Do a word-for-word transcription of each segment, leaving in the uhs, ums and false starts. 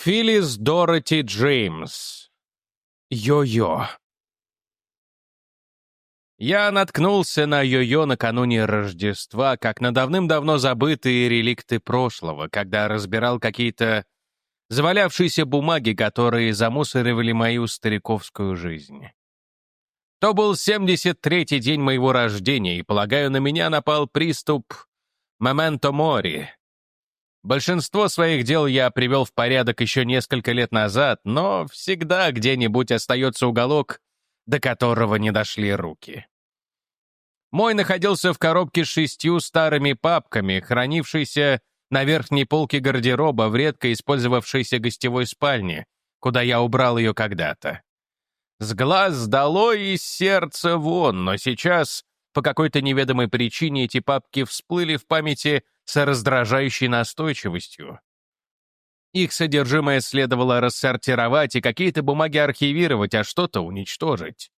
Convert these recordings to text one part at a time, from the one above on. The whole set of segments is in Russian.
Филлис Дороти Джеймс. Йо-йо. Я наткнулся на йо-йо накануне Рождества, как на давным-давно забытые реликты прошлого, когда разбирал какие-то завалявшиеся бумаги, которые замусоривали мою стариковскую жизнь. То был семьдесят третий день моего рождения, и, полагаю, на меня напал приступ «Моменто мори». Большинство своих дел я привел в порядок еще несколько лет назад, но всегда где-нибудь остается уголок, до которого не дошли руки. Мой находился в коробке с шестью старыми папками, хранившейся на верхней полке гардероба в редко использовавшейся гостевой спальне, куда я убрал ее когда-то. С глаз долой и с сердца вон, но сейчас, по какой-то неведомой причине, эти папки всплыли в памяти с раздражающей настойчивостью. Их содержимое следовало рассортировать и какие-то бумаги архивировать, а что-то уничтожить.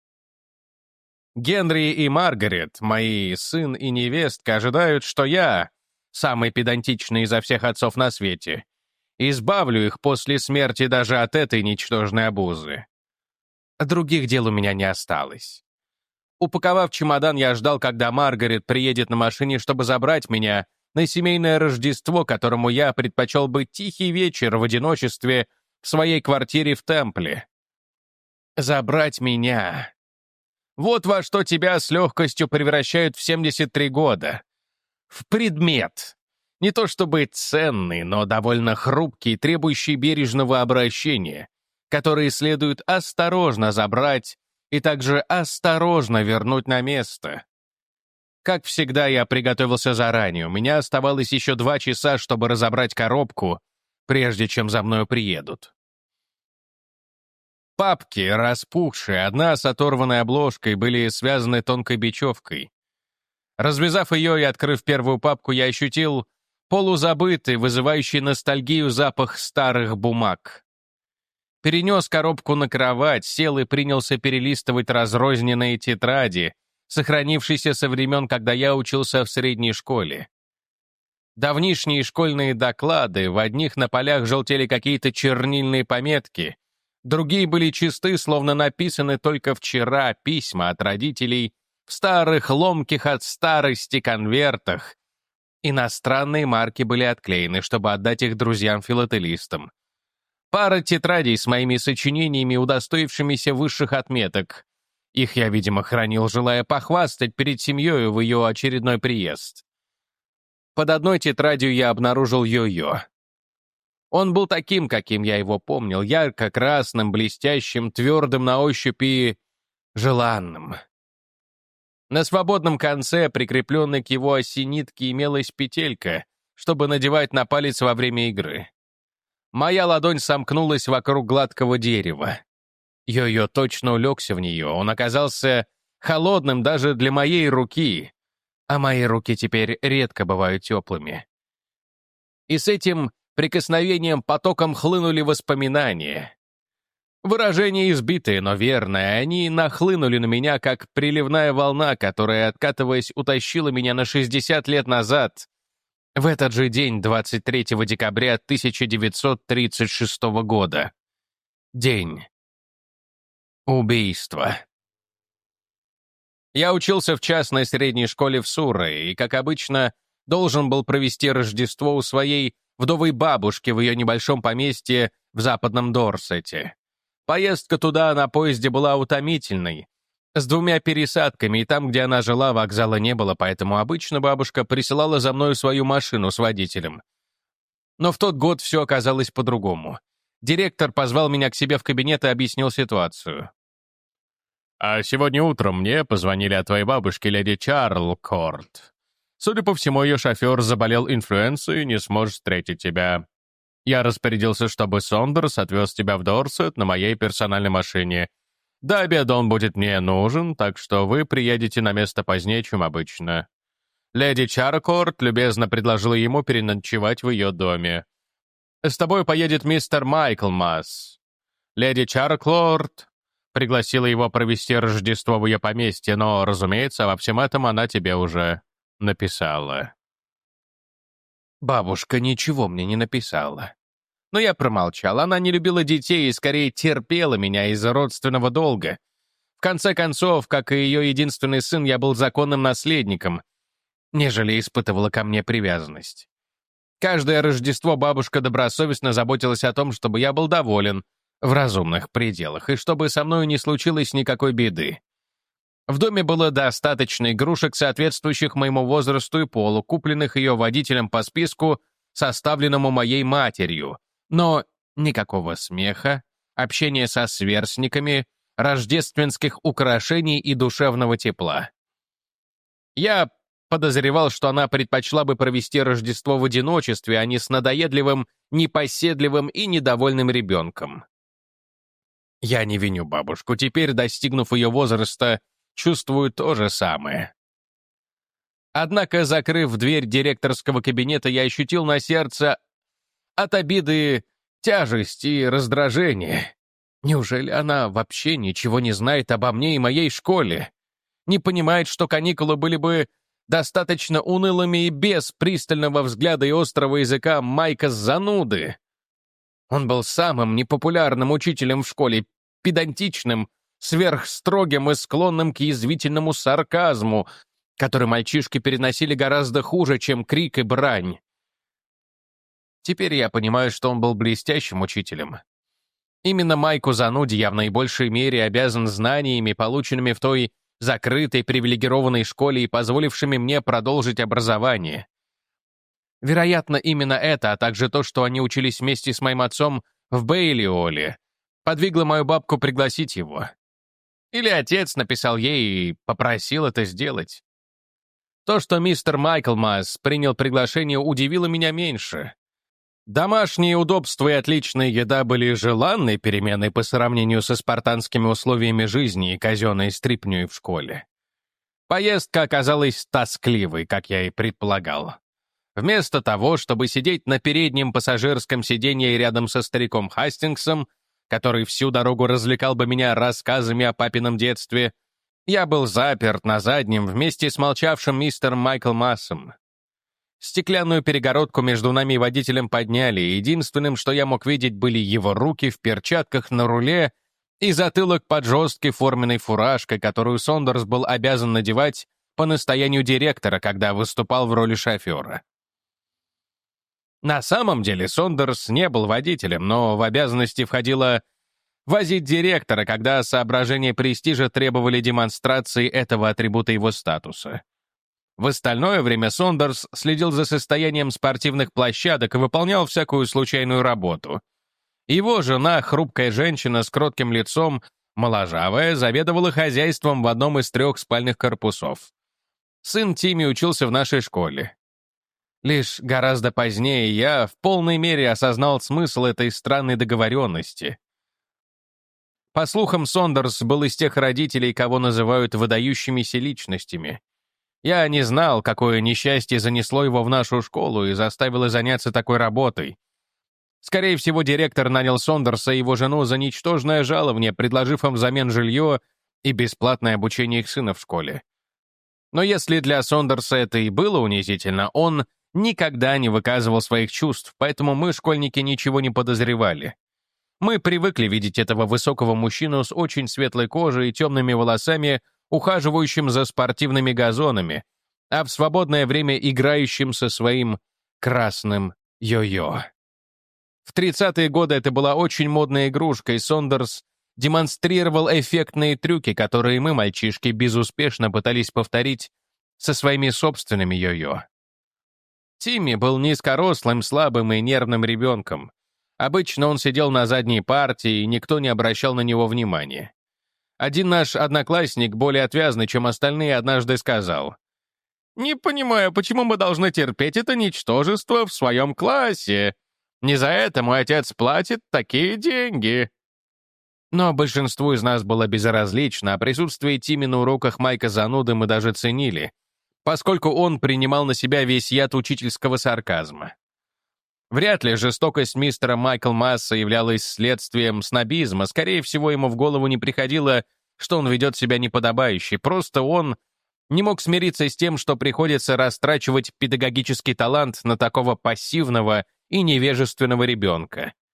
Генри и Маргарет, мои сын и невестка, ожидают, что я, самый педантичный изо всех отцов на свете, избавлю их после смерти даже от этой ничтожной обузы. Других дел у меня не осталось. Упаковав чемодан, я ждал, когда Маргарет приедет на машине, чтобы забрать меня на семейное Рождество, которому я предпочел бы тихий вечер в одиночестве в своей квартире в Темпле. Забрать меня. Вот во что тебя с легкостью превращают в семьдесят три года. В предмет. Не то чтобы ценный, но довольно хрупкий, требующий бережного обращения, который следует осторожно забрать и также осторожно вернуть на место. Как всегда, я приготовился заранее. У меня оставалось еще два часа, чтобы разобрать коробку, прежде чем за мною приедут. Папки, распухшие, одна с оторванной обложкой, были связаны тонкой бечевкой. Развязав ее и открыв первую папку, я ощутил полузабытый, вызывающий ностальгию запах старых бумаг. Перенес коробку на кровать, сел и принялся перелистывать разрозненные тетради, сохранившиеся со времен, когда я учился в средней школе. Давнишние школьные доклады, в одних на полях желтели какие-то чернильные пометки, другие были чисты, словно написаны только вчера, письма от родителей в старых, ломких от старости конвертах. Иностранные марки были отклеены, чтобы отдать их друзьям-филателистам. Пара тетрадей с моими сочинениями, удостоившимися высших отметок. Их я, видимо, хранил, желая похвастать перед семьей в ее очередной приезд. Под одной тетрадью я обнаружил йо-йо. Он был таким, каким я его помнил, ярко-красным, блестящим, твердым на ощупь и желанным. На свободном конце, прикрепленной к его оси нитки, имелась петелька, чтобы надевать на палец во время игры. Моя ладонь сомкнулась вокруг гладкого дерева. Йо-йо точно улегся в нее, он оказался холодным даже для моей руки, а мои руки теперь редко бывают теплыми. И с этим прикосновением потоком хлынули воспоминания. Выражения избитые, но верные, они нахлынули на меня, как приливная волна, которая, откатываясь, утащила меня на шестьдесят лет назад, в этот же день, двадцать третьего декабря тысяча девятьсот тридцать шестого года. День убийства. Я учился в частной средней школе в Суррее и, как обычно, должен был провести Рождество у своей вдовой бабушки в ее небольшом поместье в западном Дорсете. Поездка туда на поезде была утомительной, с двумя пересадками, и там, где она жила, вокзала не было, поэтому обычно бабушка присылала за мною свою машину с водителем. Но в тот год все оказалось по-другому. Директор позвал меня к себе в кабинет и объяснил ситуацию. «А сегодня утром мне позвонили от твоей бабушки, леди Чарлкорт. Судя по всему, ее шофер заболел инфлюенцией и не сможет встретить тебя. Я распорядился, чтобы Сондерс отвез тебя в Дорсет на моей персональной машине. До обеда он будет мне нужен, так что вы приедете на место позднее, чем обычно. Леди Чарлкорт любезно предложила ему переночевать в ее доме. С тобой поедет мистер Майклмас. Леди Чарлкорт пригласила его провести Рождество в ее поместье, но, разумеется, во всем этом она тебе уже написала». Бабушка ничего мне не написала. Но я промолчал. Она не любила детей и скорее терпела меня из-за родственного долга. В конце концов, как и ее единственный сын, я был законным наследником, нежели испытывала ко мне привязанность. Каждое Рождество бабушка добросовестно заботилась о том, чтобы я был доволен, в разумных пределах, и чтобы со мной не случилось никакой беды. В доме было достаточно игрушек, соответствующих моему возрасту и полу, купленных ее водителем по списку, составленному моей матерью, но никакого смеха, общения со сверстниками, рождественских украшений и душевного тепла. Я подозревал, что она предпочла бы провести Рождество в одиночестве, а не с надоедливым, непоседливым и недовольным ребенком. Я не виню бабушку, теперь, достигнув ее возраста, чувствую то же самое. Однако, закрыв дверь директорского кабинета, я ощутил на сердце от обиды тяжесть и раздражение. Неужели она вообще ничего не знает обо мне и моей школе? Не понимает, что каникулы были бы достаточно унылыми и без пристального взгляда и острого языка Майка Зануды? Он был самым непопулярным учителем в школе, педантичным, сверхстрогим и склонным к язвительному сарказму, который мальчишки переносили гораздо хуже, чем крик и брань. Теперь я понимаю, что он был блестящим учителем. Именно Майку Зануде я в наибольшей мере обязан знаниями, полученными в той закрытой привилегированной школе и позволившими мне продолжить образование. Вероятно, именно это, а также то, что они учились вместе с моим отцом в Бейлиоле, подвигло мою бабку пригласить его. Или отец написал ей и попросил это сделать. То, что мистер Майклмас принял приглашение, удивило меня меньше. Домашние удобства и отличная еда были желанной переменой по сравнению со спартанскими условиями жизни и казенной стряпнёй в школе. Поездка оказалась тоскливой, как я и предполагал. Вместо того, чтобы сидеть на переднем пассажирском сиденье рядом со стариком Хастингсом, который всю дорогу развлекал бы меня рассказами о папином детстве, я был заперт на заднем вместе с молчавшим мистером Майклмасом. Стеклянную перегородку между нами и водителем подняли, и единственным, что я мог видеть, были его руки в перчатках на руле и затылок под жесткой форменной фуражкой, которую Сондерс был обязан надевать по настоянию директора, когда выступал в роли шофера. На самом деле Сондерс не был водителем, но в обязанности входило возить директора, когда соображения престижа требовали демонстрации этого атрибута его статуса. В остальное время Сондерс следил за состоянием спортивных площадок и выполнял всякую случайную работу. Его жена, хрупкая женщина с кротким лицом, моложавая, заведовала хозяйством в одном из трех спальных корпусов. Сын Тимми учился в нашей школе. Лишь гораздо позднее я в полной мере осознал смысл этой странной договоренности. По слухам, Сондерс был из тех родителей, кого называют выдающимися личностями. Я не знал, какое несчастье занесло его в нашу школу и заставило заняться такой работой. Скорее всего, директор нанял Сондерса и его жену за ничтожное жалование, предложив им взамен жилье и бесплатное обучение их сына в школе. Но если для Сондерса это и было унизительно, он никогда не выказывал своих чувств, поэтому мы, школьники, ничего не подозревали. Мы привыкли видеть этого высокого мужчину с очень светлой кожей и темными волосами, ухаживающим за спортивными газонами, а в свободное время играющим со своим красным йо-йо. В тридцатые годы это была очень модная игрушка, и Сондерс демонстрировал эффектные трюки, которые мы, мальчишки, безуспешно пытались повторить со своими собственными йо-йо. Тимми был низкорослым, слабым и нервным ребенком. Обычно он сидел на задней парте, и никто не обращал на него внимания. Один наш одноклассник, более отвязный, чем остальные, однажды сказал: «Не понимаю, почему мы должны терпеть это ничтожество в своем классе? Не за это мой отец платит такие деньги». Но большинству из нас было безразлично, а присутствие Тимми на уроках Майка Зануды мы даже ценили, поскольку он принимал на себя весь яд учительского сарказма. Вряд ли жестокость мистера Майклмаса являлась следствием снобизма, скорее всего, ему в голову не приходило, что он ведет себя неподобающе, просто он не мог смириться с тем, что приходится растрачивать педагогический талант на такого пассивного и невежественного ребенка.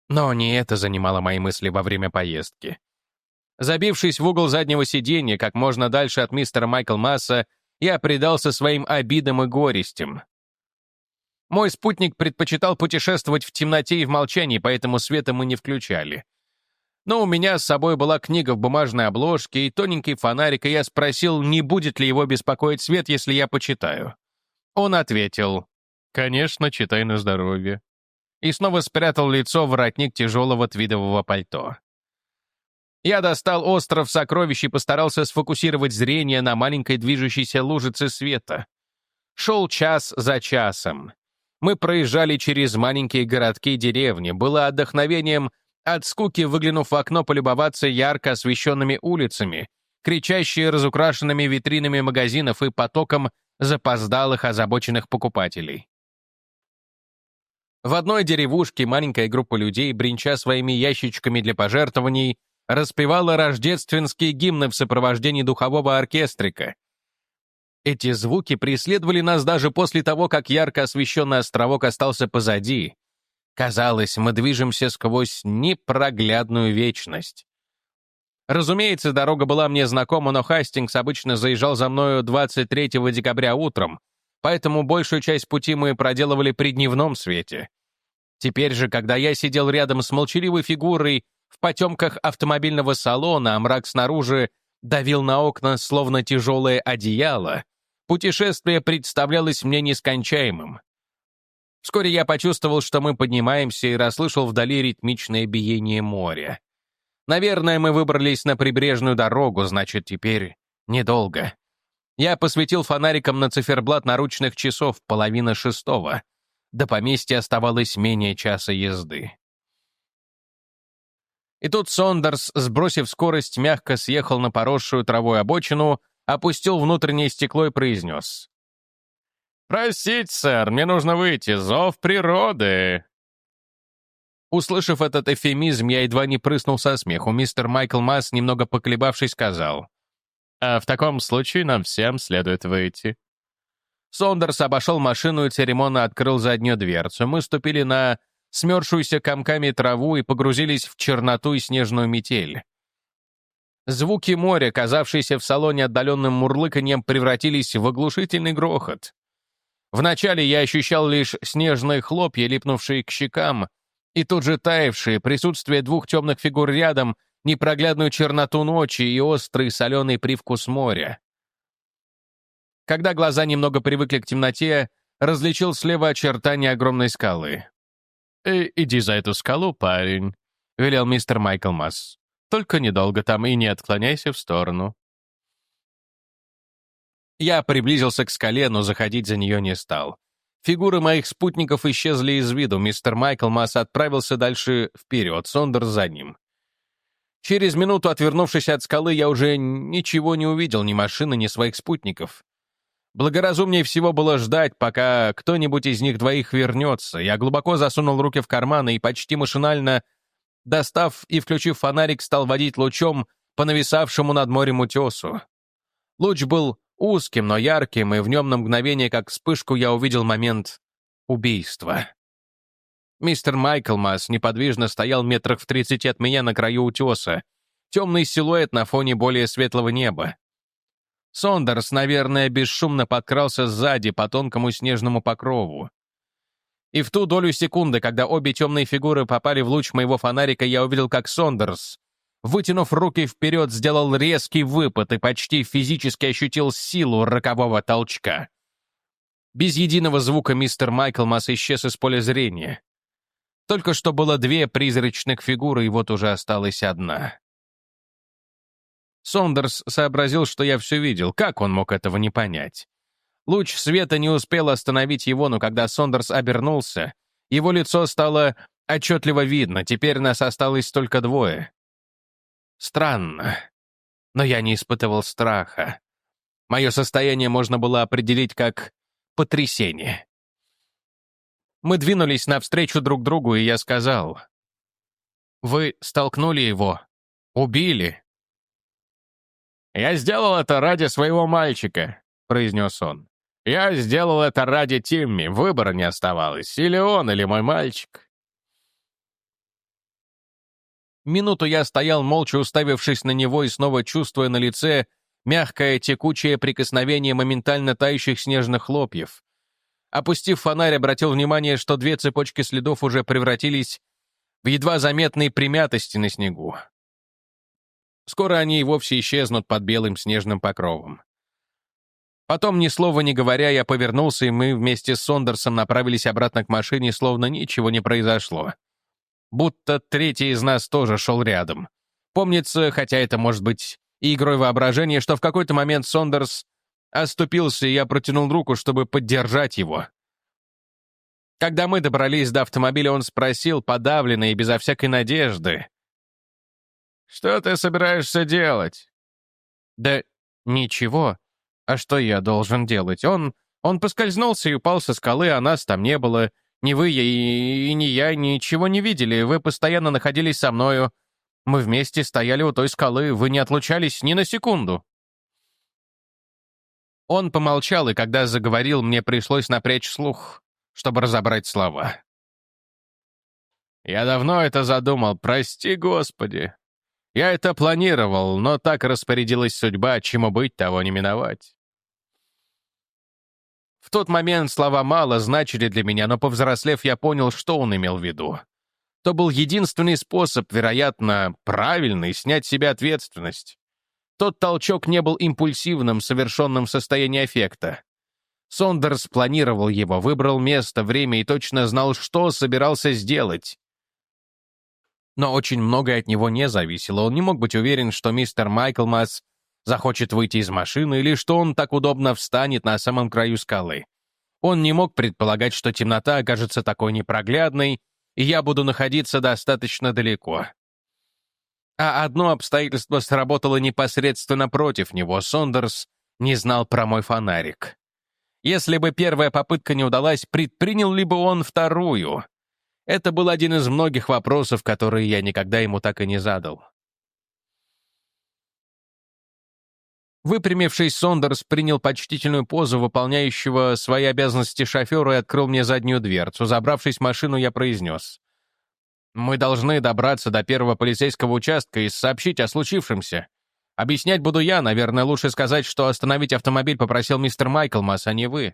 Но не это занимало мои мысли во время поездки. Забившись в угол заднего сиденья как можно дальше от мистера Майкл Масса, я предался своим обидам и горестям. Мой спутник предпочитал путешествовать в темноте и в молчании, поэтому света мы не включали. Но у меня с собой была книга в бумажной обложке и тоненький фонарик, и я спросил, не будет ли его беспокоить свет, если я почитаю. Он ответил: «Конечно, читай на здоровье». И снова спрятал лицо в воротник тяжелого твидового пальто. Я достал остров сокровищ и постарался сфокусировать зрение на маленькой движущейся лужице света. Шел час за часом. Мы проезжали через маленькие городки и деревни. Было отдохновением от скуки, выглянув в окно, полюбоваться ярко освещенными улицами, кричащие разукрашенными витринами магазинов и потоком запоздалых озабоченных покупателей. В одной деревушке маленькая группа людей, бренча своими ящичками для пожертвований, распевала рождественские гимны в сопровождении духового оркестрика. Эти звуки преследовали нас даже после того, как ярко освещенный островок остался позади. Казалось, мы движемся сквозь непроглядную вечность. Разумеется, дорога была мне знакома, но Хастингс обычно заезжал за мною двадцать третьего декабря утром, поэтому большую часть пути мы проделывали при дневном свете. Теперь же, когда я сидел рядом с молчаливой фигурой в потемках автомобильного салона, а мрак снаружи давил на окна, словно тяжелое одеяло, путешествие представлялось мне нескончаемым. Вскоре я почувствовал, что мы поднимаемся, и расслышал вдали ритмичное биение моря. Наверное, мы выбрались на прибрежную дорогу, значит, теперь недолго. Я посветил фонариком на циферблат наручных часов, половина шестого. До поместья оставалось менее часа езды. И тут Сондерс, сбросив скорость, мягко съехал на поросшую травой обочину, опустил внутреннее стекло и произнес: «Простите, сэр, мне нужно выйти, зов природы». Услышав этот эвфемизм, я едва не прыснул со смеху. Мистер Майкл Масс, немного поколебавшись, сказал: «А в таком случае нам всем следует выйти». Сондерс обошел машину и церемонно открыл заднюю дверцу. Мы ступили на смерзшуюся комками траву и погрузились в черноту и снежную метель. Звуки моря, казавшиеся в салоне отдаленным мурлыканьем, превратились в оглушительный грохот. Вначале я ощущал лишь снежные хлопья, липнувшие к щекам, и тут же таявшие, присутствие двух темных фигур рядом, непроглядную черноту ночи и острый соленый привкус моря. Когда глаза немного привыкли к темноте, различил слева очертания огромной скалы. «Э, «Иди за эту скалу, парень», — велел мистер Майкл Масс. «Только недолго там и не отклоняйся в сторону». Я приблизился к скале, но заходить за нее не стал. Фигуры моих спутников исчезли из виду. Мистер Майкл Масс отправился дальше вперед, Сондерс за ним. Через минуту, отвернувшись от скалы, я уже ничего не увидел, ни машины, ни своих спутников. Благоразумнее всего было ждать, пока кто-нибудь из них двоих вернется. Я глубоко засунул руки в карманы и почти машинально, достав и включив фонарик, стал водить лучом по нависавшему над морем утесу. Луч был узким, но ярким, и в нем на мгновение, как вспышку, я увидел момент убийства. Мистер Майкл Масс неподвижно стоял метрах в тридцати от меня на краю утеса, темный силуэт на фоне более светлого неба. Сондерс, наверное, бесшумно подкрался сзади по тонкому снежному покрову. И в ту долю секунды, когда обе темные фигуры попали в луч моего фонарика, я увидел, как Сондерс, вытянув руки вперед, сделал резкий выпад и почти физически ощутил силу рокового толчка. Без единого звука мистер Майкл Масс исчез из поля зрения. Только что было две призрачных фигуры, и вот уже осталась одна. Сондерс сообразил, что я все видел. Как он мог этого не понять? Луч света не успел остановить его, но когда Сондерс обернулся, его лицо стало отчетливо видно. Теперь нас осталось только двое. Странно, но я не испытывал страха. Мое состояние можно было определить как потрясение. Мы двинулись навстречу друг другу, и я сказал: «Вы столкнули его, убили». «Я сделал это ради своего мальчика», — произнес он. «Я сделал это ради Тимми, выбора не оставалось, или он, или мой мальчик». Минуту я стоял, молча уставившись на него и снова чувствуя на лице мягкое текучее прикосновение моментально тающих снежных хлопьев. Опустив фонарь, обратил внимание, что две цепочки следов уже превратились в едва заметные примятости на снегу. Скоро они и вовсе исчезнут под белым снежным покровом. Потом, ни слова не говоря, я повернулся, и мы вместе с Сондерсом направились обратно к машине, словно ничего не произошло. Будто третий из нас тоже шел рядом. Помнится, хотя это может быть и игрой воображения, что в какой-то момент Сондерс оступился, и я протянул руку, чтобы поддержать его. Когда мы добрались до автомобиля, он спросил, подавленно и безо всякой надежды: «Что ты собираешься делать?» «Да ничего. А что я должен делать? Он... он поскользнулся и упал со скалы, а нас там не было. Ни вы и, и ни я ничего не видели. Вы постоянно находились со мною. Мы вместе стояли у той скалы. Вы не отлучались ни на секунду». Он помолчал, и когда заговорил, мне пришлось напрячь слух, чтобы разобрать слова. «Я давно это задумал, прости, Господи. Я это планировал, но так распорядилась судьба, чему быть, того не миновать». В тот момент слова мало значили для меня, но, повзрослев, я понял, что он имел в виду. То был единственный способ, вероятно, правильный, снять с себя ответственность. Тот толчок не был импульсивным, совершенным в состоянии аффекта. Сондерс планировал его, выбрал место, время и точно знал, что собирался сделать. Но очень многое от него не зависело. Он не мог быть уверен, что мистер Майклмас захочет выйти из машины или что он так удобно встанет на самом краю скалы. Он не мог предполагать, что темнота окажется такой непроглядной, и я буду находиться достаточно далеко. А одно обстоятельство сработало непосредственно против него. Сондерс не знал про мой фонарик. Если бы первая попытка не удалась, предпринял ли бы он вторую? Это был один из многих вопросов, которые я никогда ему так и не задал. Выпрямившись, Сондерс принял почтительную позу выполняющего свои обязанности шофера и открыл мне заднюю дверцу. Забравшись в машину, я произнес: «Мы должны добраться до первого полицейского участка и сообщить о случившемся. Объяснять буду я, наверное, лучше сказать, что остановить автомобиль попросил мистер Майклмас, а не вы».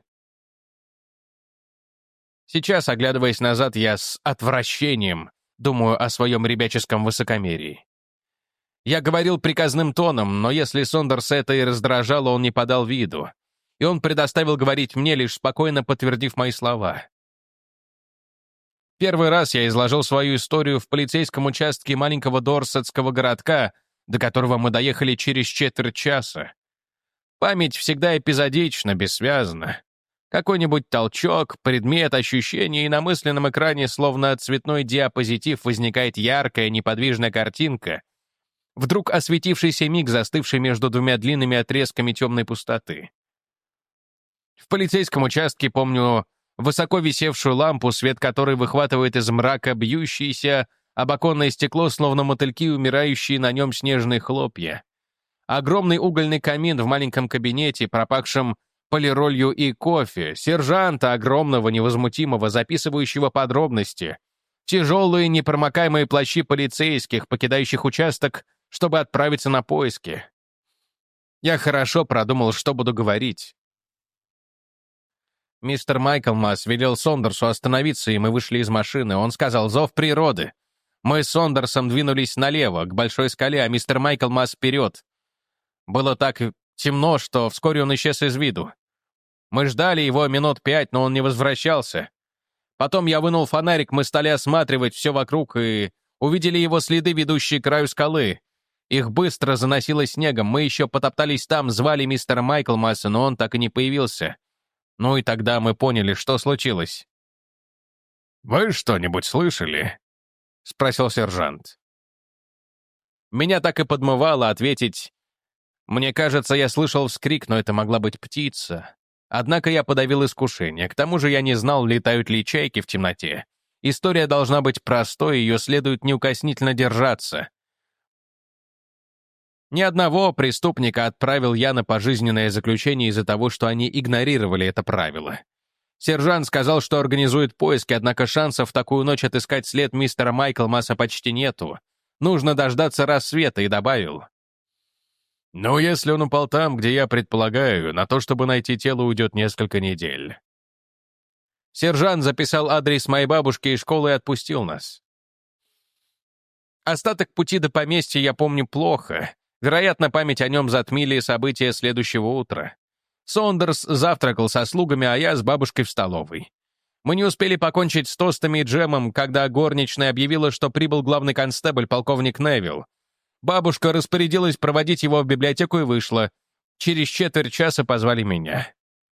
Сейчас, оглядываясь назад, я с отвращением думаю о своем ребяческом высокомерии. Я говорил приказным тоном, но если Сондерса это и раздражало, он не подал виду, и он предоставил говорить мне, лишь спокойно подтвердив мои слова. Первый раз я изложил свою историю в полицейском участке маленького дорсетского городка, до которого мы доехали через четверть часа. Память всегда эпизодична, бессвязна. Какой-нибудь толчок, предмет, ощущение, и на мысленном экране, словно цветной диапозитив, возникает яркая, неподвижная картинка, вдруг осветившийся миг, застывший между двумя длинными отрезками темной пустоты. В полицейском участке помню высоко висевшую лампу, свет которой выхватывает из мрака бьющиеся об оконное стекло, словно мотыльки, умирающие на нем снежные хлопья. Огромный угольный камин в маленьком кабинете, пропахшем полиролью и кофе, сержанта огромного, невозмутимого, записывающего подробности, тяжелые непромокаемые плащи полицейских, покидающих участок, чтобы отправиться на поиски. Я хорошо продумал, что буду говорить. Мистер Майклмас велел Сондерсу остановиться, и мы вышли из машины. Он сказал: «Зов природы». Мы с Сондерсом двинулись налево, к большой скале, а мистер Майклмас вперед. Было так темно, что вскоре он исчез из виду. Мы ждали его минут пять, но он не возвращался. Потом я вынул фонарик, мы стали осматривать все вокруг и увидели его следы, ведущие к краю скалы. Их быстро заносило снегом, мы еще потоптались там, звали мистера Майклмаса, но он так и не появился. Ну и тогда мы поняли, что случилось. «Вы что-нибудь слышали?» — спросил сержант. Меня так и подмывало ответить: «Мне кажется, я слышал вскрик, но это могла быть птица». Однако я подавил искушение. К тому же я не знал, летают ли чайки в темноте. История должна быть простой, ее следует неукоснительно держаться. Ни одного преступника отправил я на пожизненное заключение из-за того, что они игнорировали это правило. Сержант сказал, что организует поиски, однако шансов в такую ночь отыскать след мистера Майклмаса почти нету. Нужно дождаться рассвета, и добавил. «Ну, если он упал там, где я предполагаю, на то, чтобы найти тело, уйдет несколько недель». Сержант записал адрес моей бабушки и школы и отпустил нас. Остаток пути до поместья я помню плохо. Вероятно, память о нем затмили события следующего утра. Сондерс завтракал со слугами, а я с бабушкой в столовой. Мы не успели покончить с тостами и джемом, когда горничная объявила, что прибыл главный констебль, полковник Невилл. Бабушка распорядилась проводить его в библиотеку и вышла. Через четверть часа позвали меня.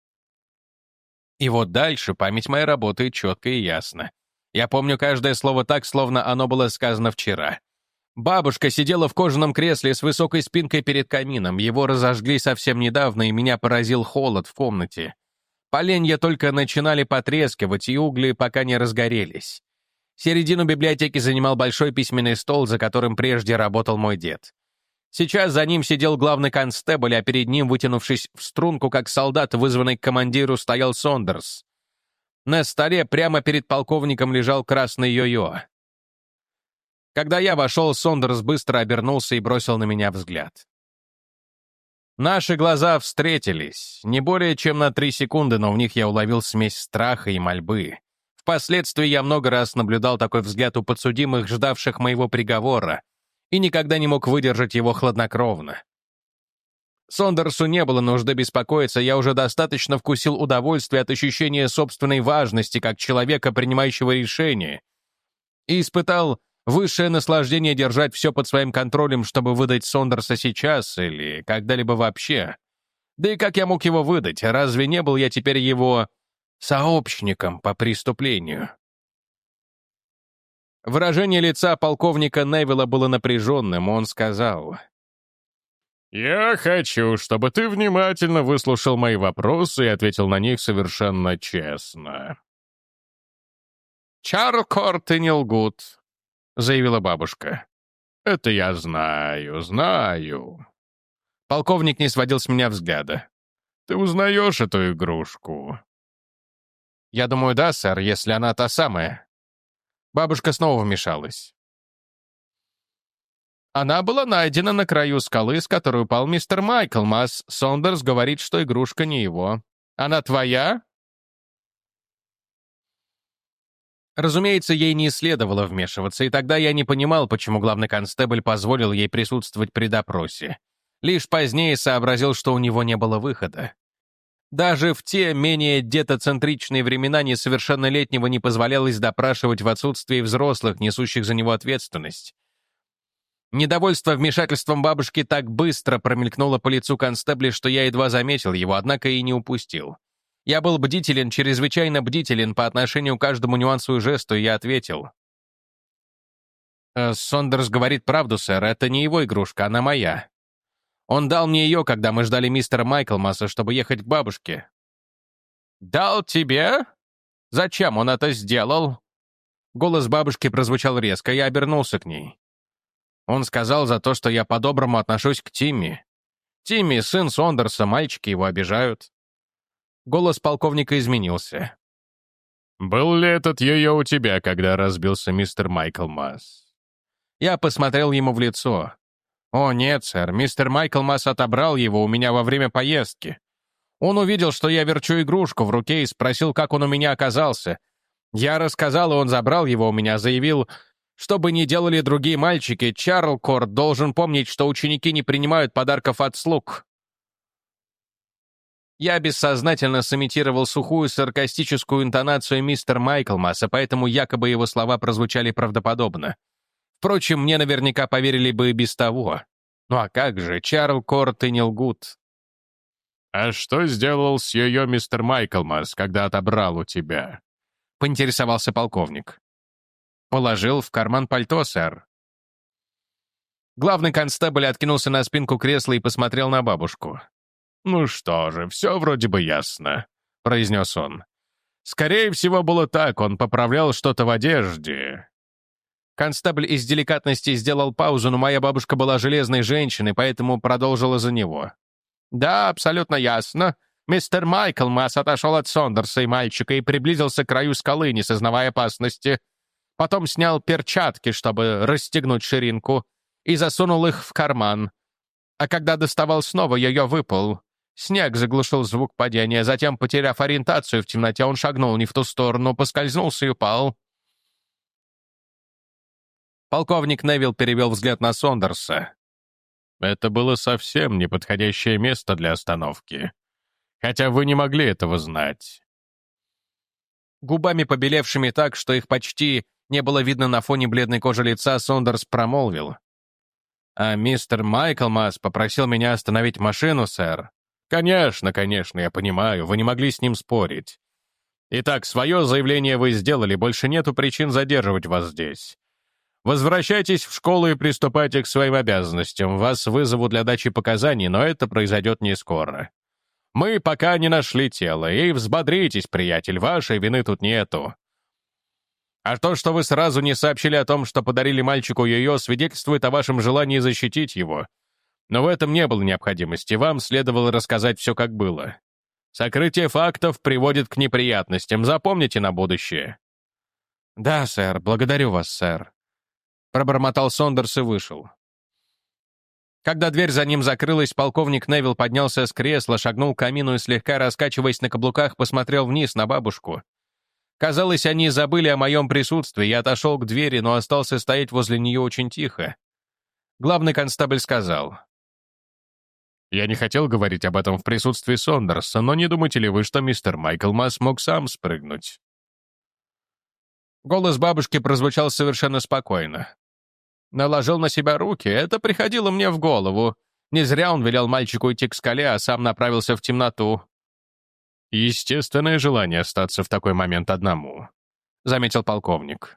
И вот дальше память моя работает четко и ясно. Я помню каждое слово так, словно оно было сказано вчера. Бабушка сидела в кожаном кресле с высокой спинкой перед камином. Его разожгли совсем недавно, и меня поразил холод в комнате. Поленья только начинали потрескивать, и угли пока не разгорелись. Середину библиотеки занимал большой письменный стол, за которым прежде работал мой дед. Сейчас за ним сидел главный констебль, а перед ним, вытянувшись в струнку, как солдат, вызванный к командиру, стоял Сондерс. На столе прямо перед полковником лежал красный йо-йо. Когда я вошел, Сондерс быстро обернулся и бросил на меня взгляд. Наши глаза встретились, не более чем на три секунды, но в них я уловил смесь страха и мольбы. Впоследствии я много раз наблюдал такой взгляд у подсудимых, ждавших моего приговора, и никогда не мог выдержать его хладнокровно. Сондерсу не было нужды беспокоиться, я уже достаточно вкусил удовольствие от ощущения собственной важности как человека, принимающего решения, и испытал высшее наслаждение держать все под своим контролем, чтобы выдать Сондерса сейчас или когда-либо вообще. Да и как я мог его выдать? Разве не был я теперь его сообщником по преступлению? Выражение лица полковника Невилла было напряженным, он сказал: «Я хочу, чтобы ты внимательно выслушал мои вопросы и ответил на них совершенно честно». «Чарлкорты не лгут», — заявила бабушка. «Это я знаю, знаю». Полковник не сводил с меня взгляда. «Ты узнаешь эту игрушку?» «Я думаю, да, сэр, если она та самая». Бабушка снова вмешалась. «Она была найдена на краю скалы, с которой упал мистер Майклмас. Сондерс говорит, что игрушка не его. Она твоя?» Разумеется, ей не следовало вмешиваться, и тогда я не понимал, почему главный констебль позволил ей присутствовать при допросе. Лишь позднее сообразил, что у него не было выхода. Даже в те менее детоцентричные времена несовершеннолетнего не позволялось допрашивать в отсутствии взрослых, несущих за него ответственность. Недовольство вмешательством бабушки так быстро промелькнуло по лицу констебля, что я едва заметил его, однако и не упустил. Я был бдителен, чрезвычайно бдителен по отношению к каждому нюансу и жесту, и я ответил. «Э, «Сондерс говорит правду, сэр, это не его игрушка, она моя. Он дал мне ее, когда мы ждали мистера Майклмаса, чтобы ехать к бабушке». «Дал тебе? Зачем он это сделал?» Голос бабушки прозвучал резко, я обернулся к ней. Он сказал за то, что я по-доброму отношусь к Тимми. Тимми — сын Сондерса, мальчики его обижают. Голос полковника изменился. «Был ли этот йо-йо у тебя, когда разбился мистер Майклмас?» Я посмотрел ему в лицо. «О, нет, сэр, мистер Майклмас отобрал его у меня во время поездки. Он увидел, что я верчу игрушку в руке и спросил, как он у меня оказался. Я рассказал, и он забрал его у меня, заявил, что бы ни делали другие мальчики, Чарлкорт должен помнить, что ученики не принимают подарков от слуг». Я бессознательно сымитировал сухую саркастическую интонацию мистера Майклмаса, поэтому якобы его слова прозвучали правдоподобно. Впрочем, мне наверняка поверили бы и без того. Ну а как же, Чарлкорты не лгут. «А что сделал с йо-йо мистер Майклмас, когда отобрал у тебя?» — поинтересовался полковник. «Положил в карман пальто, сэр». Главный констебль откинулся на спинку кресла и посмотрел на бабушку. «Ну что же, все вроде бы ясно», — произнес он. «Скорее всего, было так, он поправлял что-то в одежде». Констебль из деликатности сделал паузу, но моя бабушка была железной женщиной, поэтому продолжила за него. «Да, абсолютно ясно. Мистер Майклмас отошел от Сондерса и мальчика и приблизился к краю скалы, не сознавая опасности. Потом снял перчатки, чтобы расстегнуть ширинку, и засунул их в карман. А когда доставал снова, ее выпал. Снег заглушил звук падения, затем, потеряв ориентацию в темноте, он шагнул не в ту сторону, поскользнулся и упал. Полковник Невилл перевел взгляд на Сондерса. Это было совсем неподходящее место для остановки. Хотя вы не могли этого знать. Губами, побелевшими так, что их почти не было видно на фоне бледной кожи лица, Сондерс промолвил. «А мистер Майклмас попросил меня остановить машину, сэр». «Конечно, конечно, я понимаю, вы не могли с ним спорить. Итак, свое заявление вы сделали, больше нету причин задерживать вас здесь. Возвращайтесь в школу и приступайте к своим обязанностям. Вас вызовут для дачи показаний, но это произойдет не скоро. Мы пока не нашли тело, и взбодритесь, приятель, вашей вины тут нету. А то, что вы сразу не сообщили о том, что подарили мальчику ее, свидетельствует о вашем желании защитить его. Но в этом не было необходимости, вам следовало рассказать все, как было. Сокрытие фактов приводит к неприятностям, запомните на будущее». «Да, сэр, благодарю вас, сэр», — пробормотал Сондерс и вышел. Когда дверь за ним закрылась, полковник Невилл поднялся с кресла, шагнул к камину и, слегка раскачиваясь на каблуках, посмотрел вниз на бабушку. Казалось, они забыли о моем присутствии. Я отошел к двери, но остался стоять возле нее очень тихо. Главный констабль сказал: «Я не хотел говорить об этом в присутствии Сондерса, но не думаете ли вы, что мистер Майклмас мог сам спрыгнуть?» Голос бабушки прозвучал совершенно спокойно. Наложил на себя руки, это приходило мне в голову. Не зря он велел мальчику идти к скале, а сам направился в темноту. «Естественное желание остаться в такой момент одному», — заметил полковник.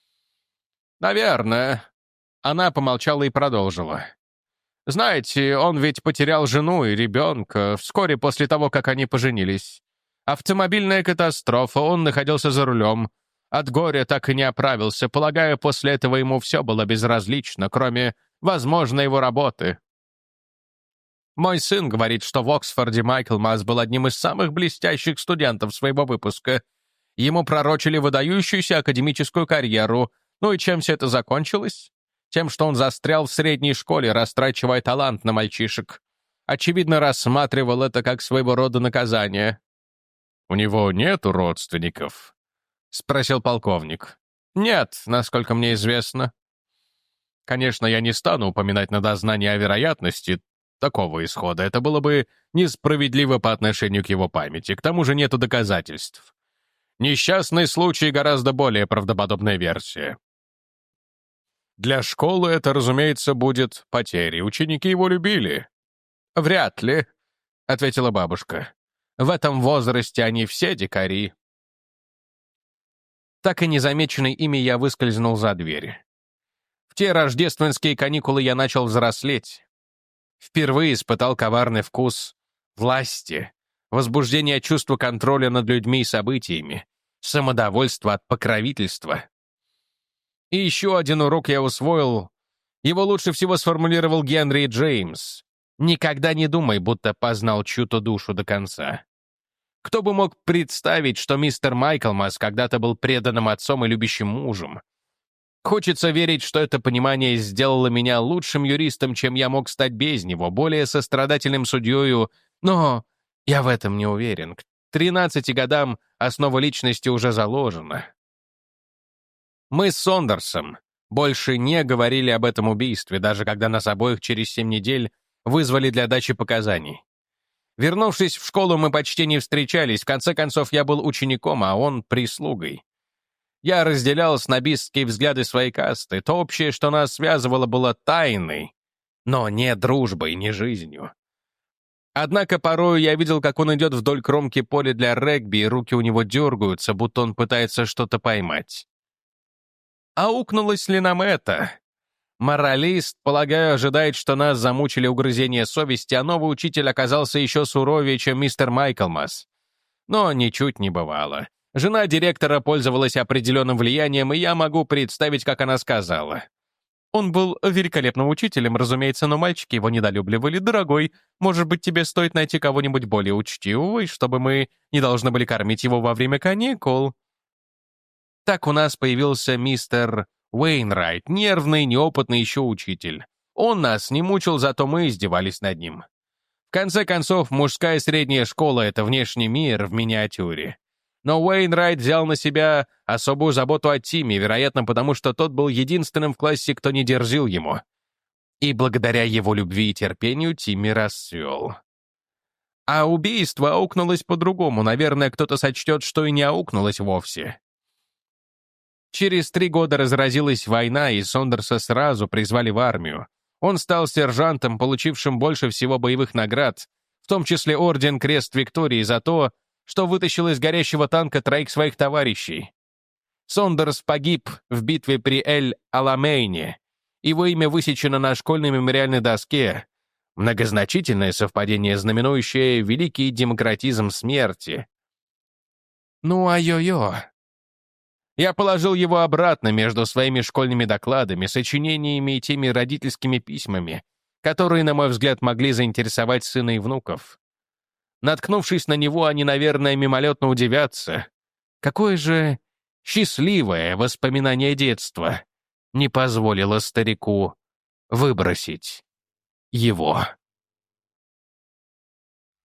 «Наверное». Она помолчала и продолжила. «Знаете, он ведь потерял жену и ребенка вскоре после того, как они поженились. Автомобильная катастрофа, он находился за рулем. От горя так и не оправился. Полагаю, после этого ему все было безразлично, кроме, возможно, его работы. Мой сын говорит, что в Оксфорде Майклмас был одним из самых блестящих студентов своего выпуска. Ему пророчили выдающуюся академическую карьеру. Ну и чем все это закончилось? Тем, что он застрял в средней школе, растрачивая талант на мальчишек. Очевидно, рассматривал это как своего рода наказание. «У него нету родственников?» — спросил полковник. «Нет, насколько мне известно». Конечно, я не стану упоминать на дознании о вероятности такого исхода. Это было бы несправедливо по отношению к его памяти. К тому же нету доказательств. Несчастный случай — гораздо более правдоподобная версия. Для школы это, разумеется, будет потерей. Ученики его любили. «Вряд ли», — ответила бабушка. «В этом возрасте они все дикари». Так и незамеченный ими я выскользнул за дверь. В те рождественские каникулы я начал взрослеть. Впервые испытал коварный вкус власти, возбуждение чувства контроля над людьми и событиями, самодовольство от покровительства. И еще один урок я усвоил. Его лучше всего сформулировал Генри Джеймс. «Никогда не думай, будто познал чью-то душу до конца». Кто бы мог представить, что мистер Майклмас когда-то был преданным отцом и любящим мужем? Хочется верить, что это понимание сделало меня лучшим юристом, чем я мог стать без него, более сострадательным судьёю, но я в этом не уверен. К тринадцати годам основа личности уже заложена. Мы с Сондерсом больше не говорили об этом убийстве, даже когда нас обоих через семь недель вызвали для дачи показаний. Вернувшись в школу, мы почти не встречались. В конце концов, я был учеником, а он — прислугой. Я разделял снобистские взгляды своей касты. То общее, что нас связывало, было тайной, но не дружбой, не жизнью. Однако порою я видел, как он идет вдоль кромки поля для регби, и руки у него дергаются, будто он пытается что-то поймать. Аукнулось ли нам это? Моралист, полагаю, ожидает, что нас замучили угрызения совести, а новый учитель оказался еще суровее, чем мистер Майклмас. Но ничуть не бывало. Жена директора пользовалась определенным влиянием, и я могу представить, как она сказала. Он был великолепным учителем, разумеется, но мальчики его недолюбливали. «Дорогой, может быть, тебе стоит найти кого-нибудь более учтивого, и чтобы мы не должны были кормить его во время каникул?» Так у нас появился мистер Уэйнрайт, нервный, неопытный еще учитель. Он нас не мучил, зато мы издевались над ним. В конце концов, мужская средняя школа — это внешний мир в миниатюре. Но Уэйнрайт взял на себя особую заботу о Тиме, вероятно, потому что тот был единственным в классе, кто не дерзил ему. И благодаря его любви и терпению Тимми расцвел. А убийство аукнулось по-другому. Наверное, кто-то сочтет, что и не аукнулось вовсе. Через три года разразилась война, и Сондерса сразу призвали в армию. Он стал сержантом, получившим больше всего боевых наград, в том числе орден Крест Виктории за то, что вытащил из горящего танка троих своих товарищей. Сондерс погиб в битве при Эль-Аламейне. Его имя высечено на школьной мемориальной доске. Многозначительное совпадение, знаменующее великий демократизм смерти. Ну, ай-ой-ой. Я положил его обратно между своими школьными докладами, сочинениями и теми родительскими письмами, которые, на мой взгляд, могли заинтересовать сына и внуков. Наткнувшись на него, они, наверное, мимолетно удивятся. Какое же счастливое воспоминание детства не позволило старику выбросить его.